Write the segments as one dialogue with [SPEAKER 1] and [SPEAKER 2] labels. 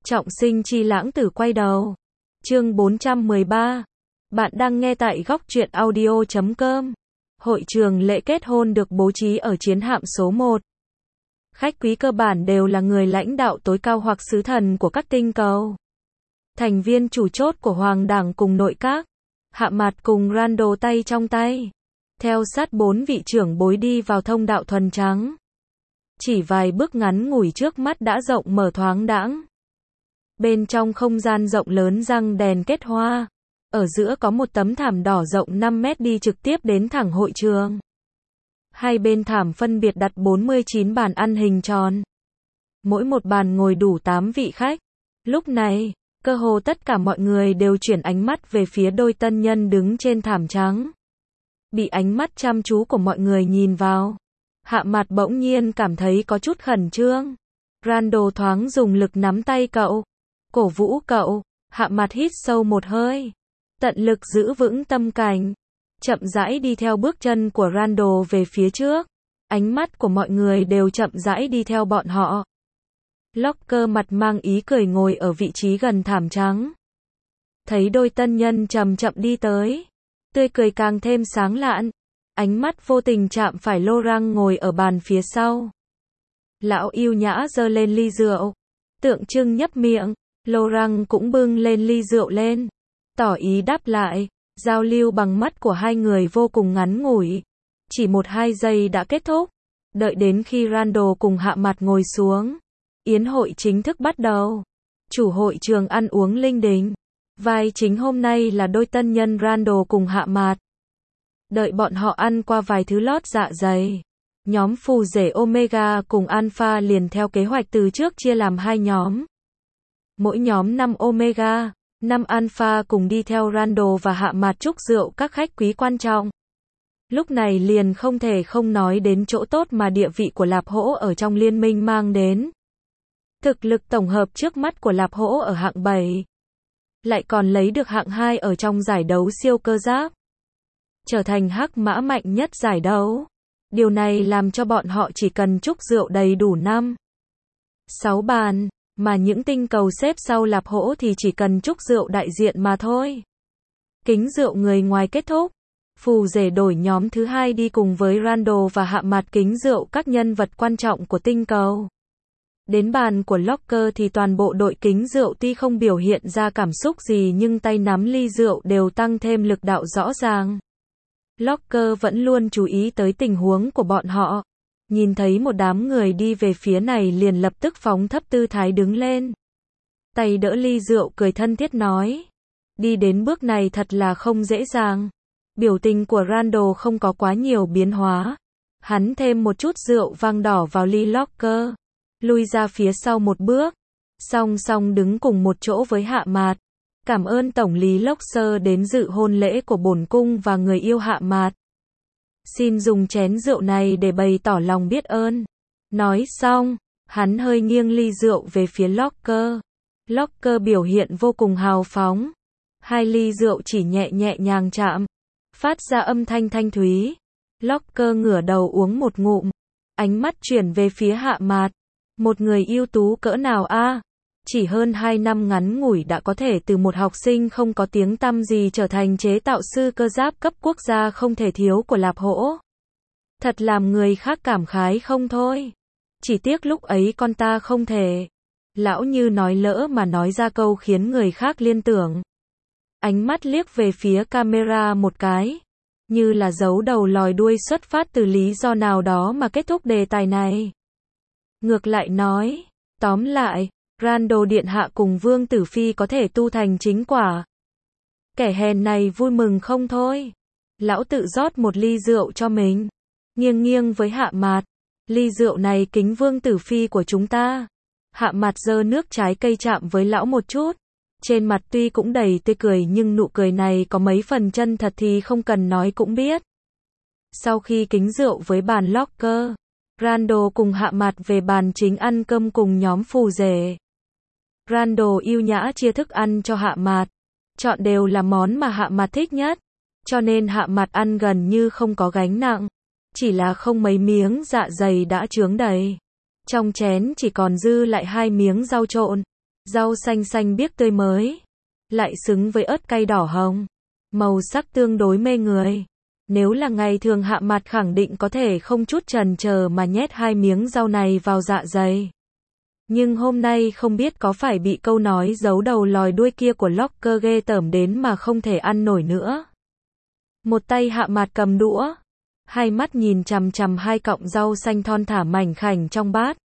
[SPEAKER 1] Trọng sinh chi lãng tử quay đầu. Chương 413. Bạn đang nghe tại góc truyện audio.com. Hội trường lễ kết hôn được bố trí ở chiến hạm số 1. Khách quý cơ bản đều là người lãnh đạo tối cao hoặc sứ thần của các tinh cầu. Thành viên chủ chốt của Hoàng đảng cùng nội các. Hạ Mạt cùng Randall tay trong tay. Theo sát 4 vị trưởng bối đi vào thông đạo thuần trắng. Chỉ vài bước ngắn ngủi trước mắt đã rộng mở thoáng đãng. Bên trong không gian rộng lớn răng đèn kết hoa. Ở giữa có một tấm thảm đỏ rộng 5 mét đi trực tiếp đến thẳng hội trường. Hai bên thảm phân biệt đặt 49 bàn ăn hình tròn. Mỗi một bàn ngồi đủ 8 vị khách. Lúc này, cơ hồ tất cả mọi người đều chuyển ánh mắt về phía đôi tân nhân đứng trên thảm trắng. Bị ánh mắt chăm chú của mọi người nhìn vào, Hạ Mạt bỗng nhiên cảm thấy có chút khẩn trương. Randall thoáng dùng lực nắm tay cậu, cổ vũ cậu. Hạ Mạt hít sâu một hơi, tận lực giữ vững tâm cảnh, chậm rãi đi theo bước chân của Randall về phía trước. Ánh mắt của mọi người đều chậm rãi đi theo bọn họ. Locker mặt mang ý cười ngồi ở vị trí gần thảm trắng. Thấy đôi tân nhân chậm chậm đi tới, tươi cười càng thêm sáng lạn. Ánh mắt vô tình chạm phải Laurent ngồi ở bàn phía sau. Lão yêu nhã giơ lên ly rượu, tượng trưng nhấp miệng. Laurent cũng bưng lên ly rượu lên, tỏ ý đáp lại. Giao lưu bằng mắt của hai người vô cùng ngắn ngủi, chỉ 1-2 giây đã kết thúc. Đợi đến khi Randall cùng Hạ Mạt ngồi xuống, yến hội chính thức bắt đầu. Chủ hội trường ăn uống linh đình. Vai chính hôm nay là đôi tân nhân Randall cùng Hạ Mạt. Đợi bọn họ ăn qua vài thứ lót dạ dày, nhóm phù rể Omega cùng Alpha liền theo kế hoạch từ trước chia làm 2 nhóm. Mỗi nhóm 5 Omega, 5 Alpha cùng đi theo Randall và Hạ Mạt chúc rượu các khách quý quan trọng. Lúc này liền không thể không nói đến chỗ tốt mà địa vị của Lạp Hỗ ở trong liên minh mang đến. Thực lực tổng hợp trước mắt của Lạp Hỗ ở hạng 7. Lại còn lấy được hạng 2 ở trong giải đấu siêu cơ giáp. Trở thành hắc mã mạnh nhất giải đấu. Điều này làm cho bọn họ chỉ cần chúc rượu đầy đủ 5-6 bàn. Mà những tinh cầu xếp sau Lạp Hỗ thì chỉ cần chúc rượu đại diện mà thôi. Kính rượu người ngoài kết thúc. Phù rể đổi nhóm thứ 2 đi cùng với Randall và Hạ Mạt kính rượu các nhân vật quan trọng của tinh cầu. Đến bàn của Locker thì toàn bộ đội kính rượu tuy không biểu hiện ra cảm xúc gì nhưng tay nắm ly rượu đều tăng thêm lực đạo rõ ràng. Locker vẫn luôn chú ý tới tình huống của bọn họ. Nhìn thấy một đám người đi về phía này liền lập tức phóng thấp tư thái đứng lên. Tay đỡ ly rượu cười thân thiết nói. Đi đến bước này thật là không dễ dàng. Biểu tình của Randall không có quá nhiều biến hóa. Hắn thêm một chút rượu vang đỏ vào ly Locker. Lui ra phía sau một bước. Song song đứng cùng một chỗ với Hạ Mạt. Cảm ơn Tổng lý Locker đến dự hôn lễ của bổn cung và người yêu Hạ Mạt. Xin dùng chén rượu này để bày tỏ lòng biết ơn. Nói xong, hắn hơi nghiêng ly rượu về phía Locker. Locker biểu hiện vô cùng hào phóng. 2 ly rượu chỉ nhẹ nhàng chạm, phát ra âm thanh thanh thúy. Locker ngửa đầu uống một ngụm, ánh mắt chuyển về phía Hạ Mạt. Một người ưu tú cỡ nào a? Chỉ hơn 2 năm ngắn ngủi đã có thể từ một học sinh không có tiếng tăm gì trở thành chế tạo sư cơ giáp cấp quốc gia không thể thiếu của Lạp Hỗ. Thật làm người khác cảm khái không thôi. Chỉ tiếc lúc ấy con ta không thể. Lão Như nói lỡ mà nói ra câu khiến người khác liên tưởng. Ánh mắt liếc về phía camera một cái. Như là giấu đầu lòi đuôi xuất phát từ lý do nào đó mà kết thúc đề tài này. Ngược lại nói, tóm lại, Randall điện hạ cùng Vương Tử Phi có thể tu thành chính quả. Kẻ hèn này vui mừng không thôi. Lão tự rót một ly rượu cho mình. Nghiêng với Hạ Mạt. Ly rượu này kính Vương Tử Phi của chúng ta. Hạ Mạt giơ nước trái cây chạm với lão một chút. Trên mặt tuy cũng đầy tươi cười nhưng nụ cười này có mấy phần chân thật thì không cần nói cũng biết. Sau khi kính rượu với bàn Locker, Randall cùng Hạ Mạt về bàn chính ăn cơm cùng nhóm phù rể. Randall yêu nhã chia thức ăn cho Hạ Mạt. Chọn đều là món mà Hạ Mạt thích nhất. Cho nên Hạ Mạt ăn gần như không có gánh nặng. Chỉ là không mấy miếng dạ dày đã chướng đầy. Trong chén chỉ còn dư lại 2 miếng rau trộn. Rau xanh xanh biếc tươi mới, lại xứng với ớt cay đỏ hồng. Màu sắc tương đối mê người. Nếu là ngày thường Hạ Mạt khẳng định có thể không chút chần chờ mà nhét 2 miếng rau này vào dạ dày. Nhưng hôm nay không biết có phải bị câu nói giấu đầu lòi đuôi kia của Locker ghê tởm đến mà không thể ăn nổi nữa. Một tay Hạ Mạt cầm đũa, hai mắt nhìn chằm chằm 2 cọng rau xanh thon thả mảnh khảnh trong bát.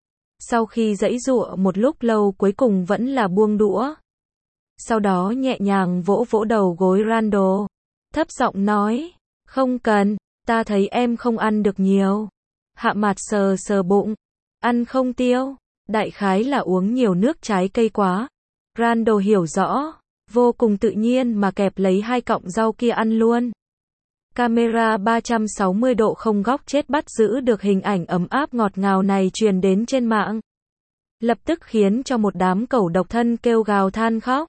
[SPEAKER 1] Sau khi giãy giụa một lúc lâu cuối cùng vẫn là buông đũa. Sau đó nhẹ nhàng vỗ vỗ đầu gối Randall, thấp giọng nói, không cần, ta thấy em không ăn được nhiều. Hạ Mạt sờ sờ bụng, ăn không tiêu, đại khái là uống nhiều nước trái cây quá. Randall hiểu rõ, vô cùng tự nhiên mà kẹp lấy 2 cọng rau kia ăn luôn. Camera 360 độ không góc chết bắt giữ được hình ảnh ấm áp ngọt ngào này truyền đến trên mạng. Lập tức khiến cho một đám cẩu độc thân kêu gào than khóc.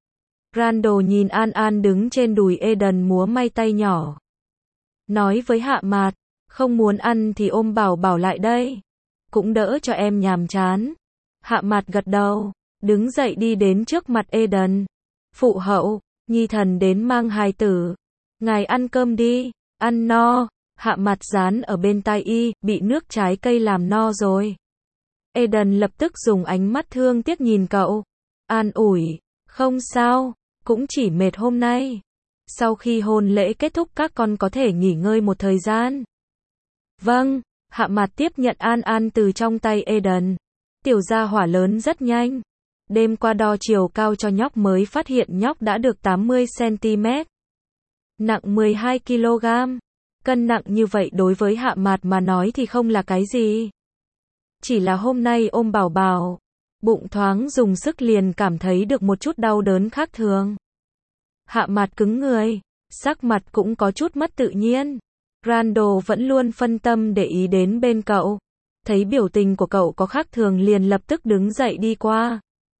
[SPEAKER 1] Randall nhìn An An đứng trên đùi Eden múa may tay nhỏ. Nói với Hạ Mạt, không muốn ăn thì ôm Bảo Bảo lại đây. Cũng đỡ cho em nhàm chán. Hạ Mạt gật đầu, đứng dậy đi đến trước mặt Eden. Phụ hậu, nhi thần đến mang hài tử. Ngài ăn cơm đi, ăn no. Hạ Mạt dán ở bên tai y, bị nước trái cây làm no rồi. Eden lập tức dùng ánh mắt thương tiếc nhìn cậu. An ủi, không sao, cũng chỉ mệt hôm nay. Sau khi hôn lễ kết thúc các con có thể nghỉ ngơi một thời gian. Vâng, Hạ Mạt tiếp nhận An An từ trong tay Eden. Tiểu gia hỏa lớn rất nhanh. Đêm qua đo chiều cao cho nhóc mới phát hiện nhóc đã được 80 cm. Nặng 12 kg. Cân nặng như vậy đối với Hạ Mạt mà nói thì không là cái gì. Chỉ là hôm nay ôm Bảo Bảo, bụng thoáng dùng sức liền cảm thấy được một chút đau đớn khác thường. Hạ Mạt cứng người, sắc mặt cũng có chút mất tự nhiên. Randall vẫn luôn phân tâm để ý đến bên cậu. Thấy biểu tình của cậu có khác thường liền lập tức đứng dậy đi qua.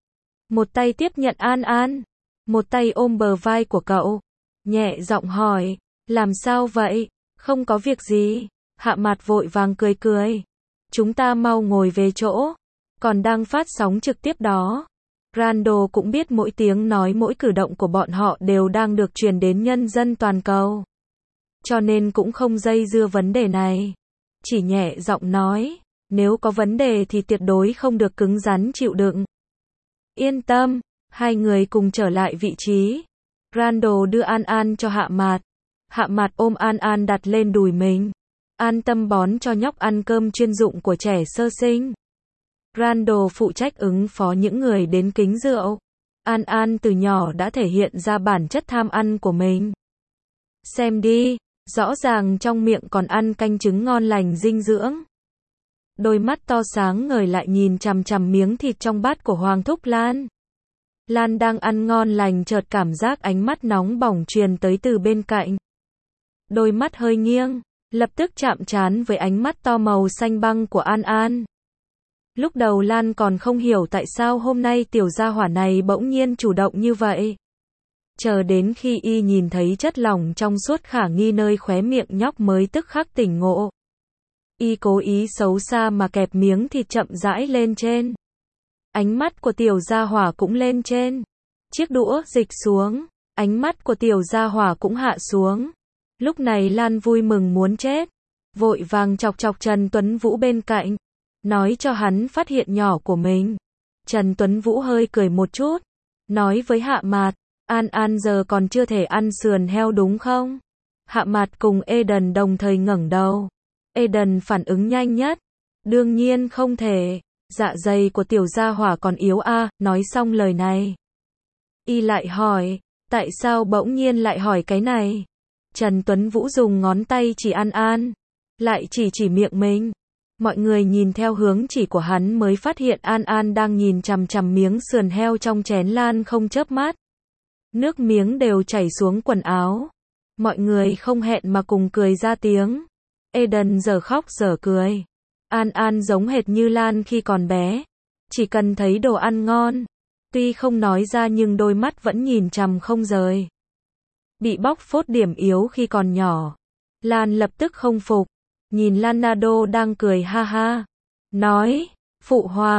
[SPEAKER 1] Một tay tiếp nhận An An, một tay ôm bờ vai của cậu. Nhẹ giọng hỏi, làm sao vậy? Không có việc gì. Hạ Mạt vội vàng cười cười. Chúng ta mau ngồi về chỗ. Còn đang phát sóng trực tiếp đó. Randall cũng biết mỗi tiếng nói mỗi cử động của bọn họ đều đang được truyền đến nhân dân toàn cầu. Cho nên cũng không dây dưa vấn đề này. Chỉ nhẹ giọng nói, nếu có vấn đề thì tuyệt đối không được cứng rắn chịu đựng. Yên tâm, hai người cùng trở lại vị trí. Randall đưa An An cho Hạ Mạt. Hạ Mạt ôm An An đặt lên đùi mình. An tâm bón cho nhóc ăn cơm chuyên dụng của trẻ sơ sinh. Randall phụ trách ứng phó những người đến kính rượu. An An từ nhỏ đã thể hiện ra bản chất tham ăn của mình. Xem đi, rõ ràng trong miệng còn ăn canh trứng ngon lành dinh dưỡng. Đôi mắt to sáng ngời lại nhìn chằm chằm miếng thịt trong bát của Hoàng thúc Lan. Lan đang ăn ngon lành chợt cảm giác ánh mắt nóng bỏng truyền tới từ bên cạnh. Đôi mắt hơi nghiêng, lập tức chạm trán với ánh mắt to màu xanh băng của An An. Lúc đầu Lan còn không hiểu tại sao hôm nay tiểu gia hỏa này bỗng nhiên chủ động như vậy. Chờ đến khi y nhìn thấy chất lỏng trong suốt khả nghi nơi khóe miệng nhóc mới tức khắc tỉnh ngộ. Y cố ý xấu xa mà kẹp miếng thịt chậm rãi lên trên. Ánh mắt của tiểu gia hỏa cũng lên trên. Chiếc đũa dịch xuống. Ánh mắt của tiểu gia hỏa cũng hạ xuống. Lúc này Lan vui mừng muốn chết. Vội vàng chọc chọc Trần Tuấn Vũ bên cạnh. Nói cho hắn phát hiện nhỏ của mình. Trần Tuấn Vũ hơi cười một chút. Nói với Hạ Mạt. An An giờ còn chưa thể ăn sườn heo đúng không? Hạ Mạt cùng Eden đồng thời ngẩng đầu. Eden phản ứng nhanh nhất. Đương nhiên không thể. Dạ dày của tiểu gia hỏa còn yếu a. Nói xong lời này. Y lại hỏi. Tại sao bỗng nhiên lại hỏi cái này? Trần Tuấn Vũ dùng ngón tay chỉ An An. Lại chỉ miệng mình. Mọi người nhìn theo hướng chỉ của hắn mới phát hiện An An đang nhìn chằm chằm miếng sườn heo trong chén Lan không chớp mắt. Nước miếng đều chảy xuống quần áo. Mọi người không hẹn mà cùng cười ra tiếng. Eden giờ khóc giờ cười. An An giống hệt như Lan khi còn bé. Chỉ cần thấy đồ ăn ngon. Tuy không nói ra nhưng đôi mắt vẫn nhìn chằm không rời. Bị bóc phốt điểm yếu khi còn nhỏ. Lan lập tức không phục. Nhìn Leonardo đang cười ha ha. Nói, Phụ Hoàng,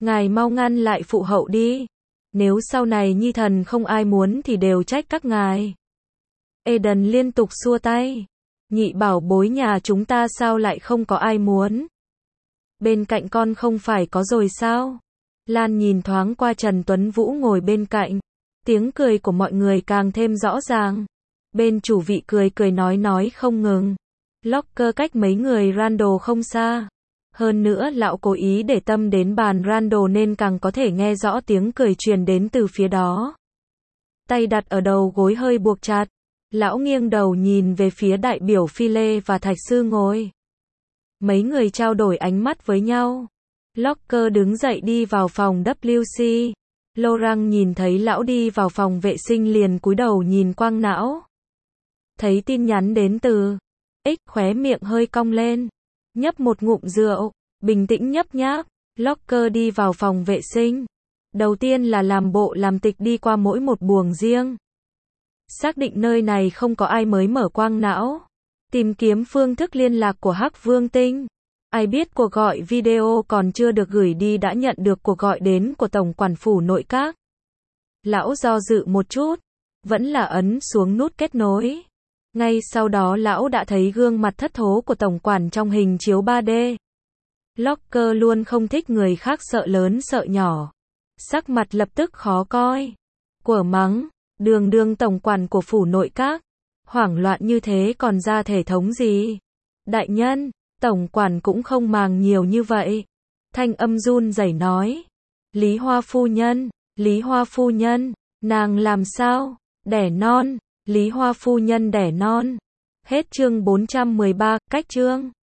[SPEAKER 1] Ngài mau ngăn lại phụ hậu đi. Nếu sau này nhi thần không ai muốn thì đều trách các ngài. Eden liên tục xua tay. Nhị bảo bối nhà chúng ta sao lại không có ai muốn? Bên cạnh con không phải có rồi sao? Lan nhìn thoáng qua Trần Tuấn Vũ ngồi bên cạnh. Tiếng cười của mọi người càng thêm rõ ràng. Bên chủ vị cười cười nói không ngừng. Locker cách mấy người Randall không xa. Hơn nữa lão cố ý để tâm đến bàn Randall nên càng có thể nghe rõ tiếng cười truyền đến từ phía đó. Tay đặt ở đầu gối hơi buộc chặt. Lão nghiêng đầu nhìn về phía đại biểu Phi Lê và Thạch Sư ngồi. Mấy người trao đổi ánh mắt với nhau. Locker đứng dậy đi vào phòng WC. Laurent nhìn thấy lão đi vào phòng vệ sinh liền cúi đầu nhìn quang não. Thấy tin nhắn đến từ X, khóe miệng hơi cong lên. Nhấp một ngụm rượu, bình tĩnh nhấp nháp. Locker đi vào phòng vệ sinh. Đầu tiên là làm bộ làm tịch đi qua mỗi một buồng riêng. Xác định nơi này không có ai mới mở quang não. Tìm kiếm phương thức liên lạc của Hắc Vương Tinh. Ai biết cuộc gọi video còn chưa được gửi đi đã nhận được cuộc gọi đến của Tổng quản phủ nội các. Lão do dự một chút, vẫn là ấn xuống nút kết nối. Ngay sau đó lão đã thấy gương mặt thất thố của tổng quản trong hình chiếu 3D. Locker luôn không thích người khác sợ lớn sợ nhỏ. Sắc mặt lập tức khó coi. Của mắng, đường tổng quản của phủ nội các. Hoảng loạn như thế còn ra thể thống gì? Đại nhân, tổng quản cũng không màng nhiều như vậy. Thanh âm run rẩy nói. Lý Hoa phu nhân, nàng làm sao? Đẻ non. Lý Hoa phu nhân đẻ non. Hết chương 413, cách chương.